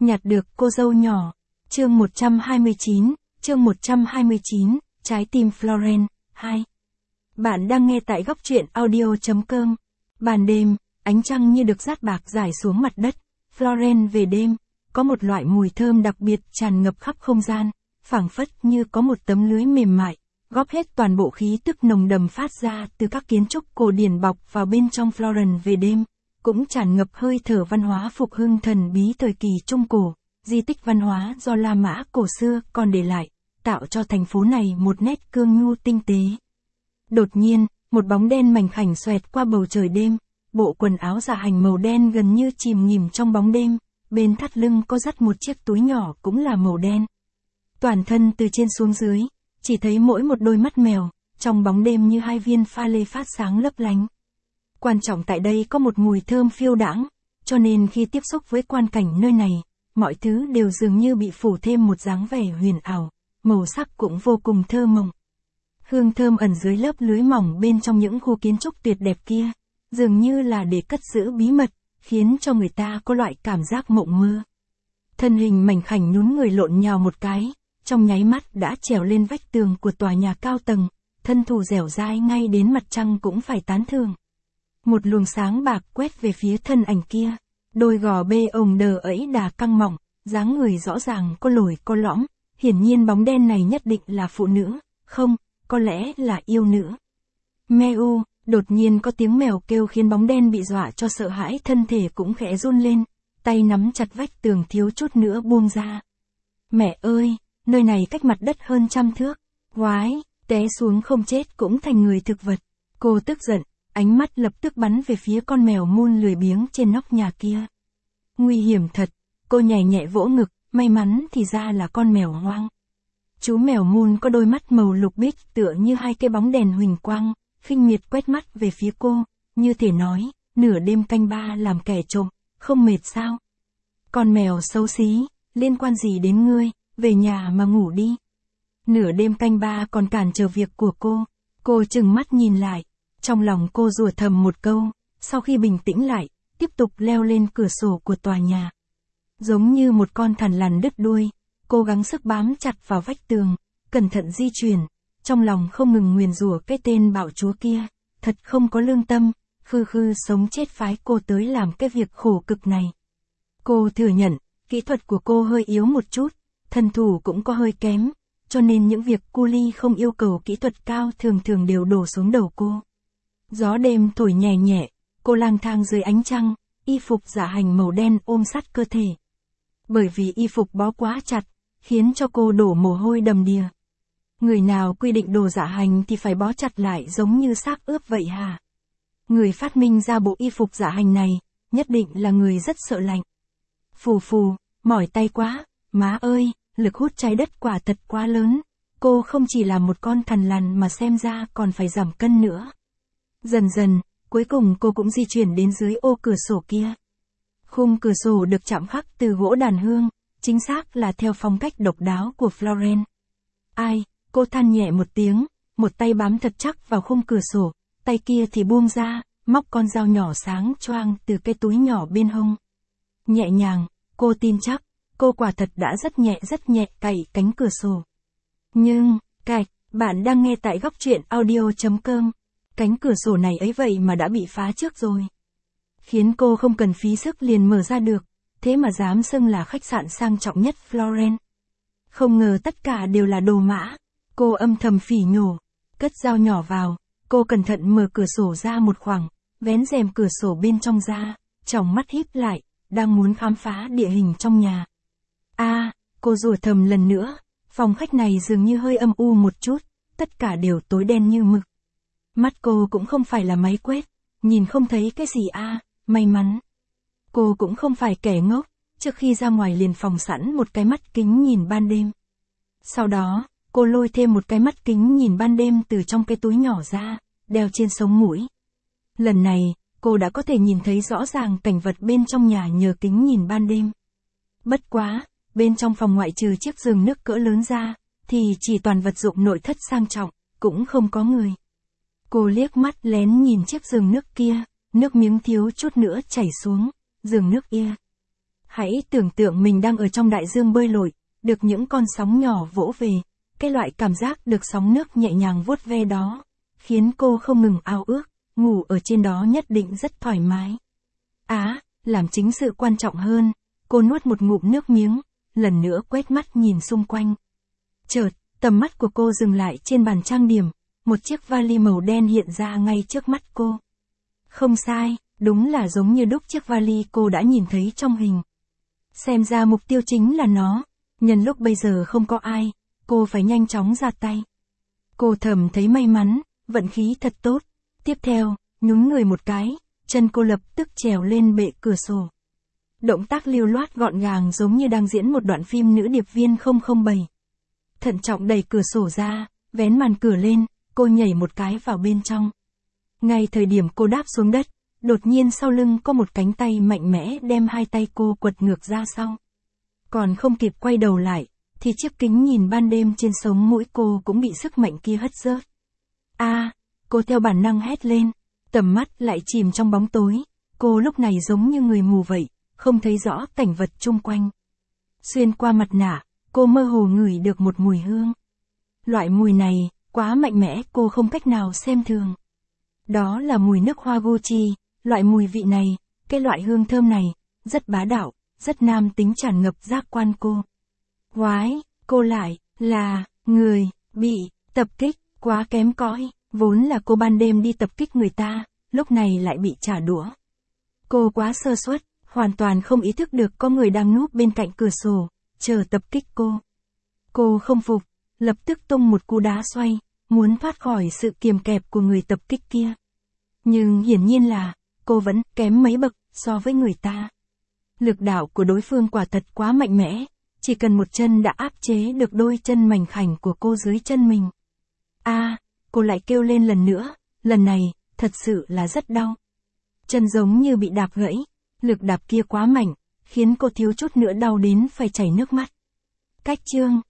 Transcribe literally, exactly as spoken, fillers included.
Nhặt được cô dâu nhỏ. Chương một trăm hai mươi chín, chương một trăm hai mươi chín, Trái tim Florence, hai. Bạn đang nghe tại góc truyện audio chấm com. Ban đêm, ánh trăng như được dát bạc rải xuống mặt đất. Florence về đêm, có một loại mùi thơm đặc biệt tràn ngập khắp không gian, phảng phất như có một tấm lưới mềm mại, góp hết toàn bộ khí tức nồng đậm phát ra từ các kiến trúc cổ điển bọc vào bên trong. Florence về đêm, cũng tràn ngập hơi thở văn hóa phục hưng thần bí thời kỳ Trung Cổ, di tích văn hóa do La Mã cổ xưa còn để lại, tạo cho thành phố này một nét cương nhu tinh tế. Đột nhiên, một bóng đen mảnh khảnh xoẹt qua bầu trời đêm, bộ quần áo dạ hành màu đen gần như chìm nghỉm trong bóng đêm, bên thắt lưng có dắt một chiếc túi nhỏ cũng là màu đen. Toàn thân từ trên xuống dưới, chỉ thấy mỗi một đôi mắt mèo, trong bóng đêm như hai viên pha lê phát sáng lấp lánh. Quan trọng tại đây có một mùi thơm phiêu đãng, cho nên khi tiếp xúc với quan cảnh nơi này, mọi thứ đều dường như bị phủ thêm một dáng vẻ huyền ảo, màu sắc cũng vô cùng thơ mộng. Hương thơm ẩn dưới lớp lưới mỏng bên trong những khu kiến trúc tuyệt đẹp kia, dường như là để cất giữ bí mật, khiến cho người ta có loại cảm giác mộng mơ. Thân hình mảnh khảnh nhún người lộn nhào một cái, trong nháy mắt đã trèo lên vách tường của tòa nhà cao tầng, thân thủ dẻo dai ngay đến mặt trăng cũng phải tán thưởng. Một luồng sáng bạc quét về phía thân ảnh kia, đôi gò bê ồng đờ ấy đà căng mỏng, dáng người rõ ràng có lồi có lõm, hiển nhiên bóng đen này nhất định là phụ nữ, không, có lẽ là yêu nữ. Meo, đột nhiên có tiếng mèo kêu khiến bóng đen bị dọa cho sợ hãi, thân thể cũng khẽ run lên, tay nắm chặt vách tường thiếu chút nữa buông ra. Mẹ ơi, nơi này cách mặt đất hơn trăm thước, quái, té xuống không chết cũng thành người thực vật. Cô tức giận, ánh mắt lập tức bắn về phía con mèo mun lười biếng trên nóc nhà kia. Nguy hiểm thật, cô nhảy nhẹ vỗ ngực, may mắn thì ra là con mèo hoang. Chú mèo mun có đôi mắt màu lục bích tựa như hai cái bóng đèn huỳnh quang, khinh miệt quét mắt về phía cô, như thể nói, nửa đêm canh ba làm kẻ trộm, không mệt sao? Con mèo xấu xí, liên quan gì đến ngươi, về nhà mà ngủ đi. Nửa đêm canh ba còn cản trở việc của cô, cô trừng mắt nhìn lại, trong lòng cô rủa thầm một câu, sau khi bình tĩnh lại, tiếp tục leo lên cửa sổ của tòa nhà. Giống như một con thằn lằn đứt đuôi, cô gắng sức bám chặt vào vách tường, cẩn thận di chuyển, trong lòng không ngừng nguyền rủa cái tên bạo chúa kia, thật không có lương tâm, khư khư sống chết phái cô tới làm cái việc khổ cực này. Cô thừa nhận, kỹ thuật của cô hơi yếu một chút, thân thủ cũng có hơi kém, cho nên những việc cu li không yêu cầu kỹ thuật cao thường thường đều đổ xuống đầu cô. Gió đêm thổi nhẹ nhẹ, cô lang thang dưới ánh trăng, y phục dạ hành màu đen ôm sát cơ thể. Bởi vì y phục bó quá chặt, khiến cho cô đổ mồ hôi đầm đìa. Người nào quy định đồ dạ hành thì phải bó chặt lại giống như xác ướp vậy hả? Người phát minh ra bộ y phục dạ hành này, nhất định là người rất sợ lạnh. Phù phù, mỏi tay quá, má ơi, lực hút trái đất quả thật quá lớn. Cô không chỉ là một con thằn lằn mà xem ra còn phải giảm cân nữa. Dần dần, cuối cùng cô cũng di chuyển đến dưới ô cửa sổ kia. Khung cửa sổ được chạm khắc từ gỗ đàn hương, chính xác là theo phong cách độc đáo của Florence. Ai, cô than nhẹ một tiếng, một tay bám thật chắc vào khung cửa sổ, tay kia thì buông ra, móc con dao nhỏ sáng choang từ cái túi nhỏ bên hông. Nhẹ nhàng, cô tin chắc, cô quả thật đã rất nhẹ rất nhẹ cày cánh cửa sổ. Nhưng, cạch, bạn đang nghe tại góc truyện audio chấm com. Cánh cửa sổ này ấy vậy mà đã bị phá trước rồi. Khiến cô không cần phí sức liền mở ra được, thế mà dám xưng là khách sạn sang trọng nhất Florence. Không ngờ tất cả đều là đồ mã, cô âm thầm phỉ nhổ, cất dao nhỏ vào, cô cẩn thận mở cửa sổ ra một khoảng, vén rèm cửa sổ bên trong ra, tròng mắt híp lại, đang muốn khám phá địa hình trong nhà. A, à, cô rủa thầm lần nữa, phòng khách này dường như hơi âm u một chút, tất cả đều tối đen như mực. Mắt cô cũng không phải là máy quét, nhìn không thấy cái gì a, à, may mắn. Cô cũng không phải kẻ ngốc, trước khi ra ngoài liền phòng sẵn một cái mắt kính nhìn ban đêm. Sau đó, cô lôi thêm một cái mắt kính nhìn ban đêm từ trong cái túi nhỏ ra, đeo trên sống mũi. Lần này, cô đã có thể nhìn thấy rõ ràng cảnh vật bên trong nhà nhờ kính nhìn ban đêm. Bất quá, bên trong phòng ngoại trừ chiếc giường nước cỡ lớn ra, thì chỉ toàn vật dụng nội thất sang trọng, cũng không có người. Cô liếc mắt lén nhìn chiếc giường nước kia, nước miếng thiếu chút nữa chảy xuống, giường nước kia. Hãy tưởng tượng mình đang ở trong đại dương bơi lội, được những con sóng nhỏ vỗ về, cái loại cảm giác được sóng nước nhẹ nhàng vuốt ve đó, khiến cô không ngừng ao ước, ngủ ở trên đó nhất định rất thoải mái. Á, làm chính sự quan trọng hơn, cô nuốt một ngụm nước miếng, lần nữa quét mắt nhìn xung quanh. Chợt, tầm mắt của cô dừng lại trên bàn trang điểm, một chiếc vali màu đen hiện ra ngay trước mắt cô. Không sai, đúng là giống như đúc chiếc vali cô đã nhìn thấy trong hình. Xem ra mục tiêu chính là nó, nhân lúc bây giờ không có ai, cô phải nhanh chóng ra tay. Cô thầm thấy may mắn, vận khí thật tốt. Tiếp theo, nhún người một cái, chân cô lập tức trèo lên bệ cửa sổ. Động tác lưu loát gọn gàng giống như đang diễn một đoạn phim nữ điệp viên không không bảy. Thận trọng đẩy cửa sổ ra, vén màn cửa lên, cô nhảy một cái vào bên trong. Ngay thời điểm cô đáp xuống đất, đột nhiên sau lưng có một cánh tay mạnh mẽ đem hai tay cô quật ngược ra sau. Còn không kịp quay đầu lại, thì chiếc kính nhìn ban đêm trên sống mũi cô cũng bị sức mạnh kia hất rớt. A, à, cô theo bản năng hét lên, tầm mắt lại chìm trong bóng tối, cô lúc này giống như người mù vậy, không thấy rõ cảnh vật chung quanh. Xuyên qua mặt nạ, cô mơ hồ ngửi được một mùi hương. Loại mùi này, quá mạnh mẽ cô không cách nào xem thường. Đó là mùi nước hoa Gucci, loại mùi vị này, cái loại hương thơm này, rất bá đạo, rất nam tính tràn ngập giác quan cô. Oái, cô lại, là, người, bị, tập kích, quá kém cỏi, vốn là cô ban đêm đi tập kích người ta, lúc này lại bị trả đũa. Cô quá sơ suất, hoàn toàn không ý thức được có người đang núp bên cạnh cửa sổ, chờ tập kích cô. Cô không phục, lập tức tung một cú đá xoay, muốn thoát khỏi sự kiềm kẹp của người tập kích kia. Nhưng hiển nhiên là, cô vẫn kém mấy bậc so với người ta. Lực đạo của đối phương quả thật quá mạnh mẽ, chỉ cần một chân đã áp chế được đôi chân mảnh khảnh của cô dưới chân mình. A, à, cô lại kêu lên lần nữa, lần này, thật sự là rất đau. Chân giống như bị đạp gãy, lực đạp kia quá mạnh, khiến cô thiếu chút nữa đau đến phải chảy nước mắt. Cách chương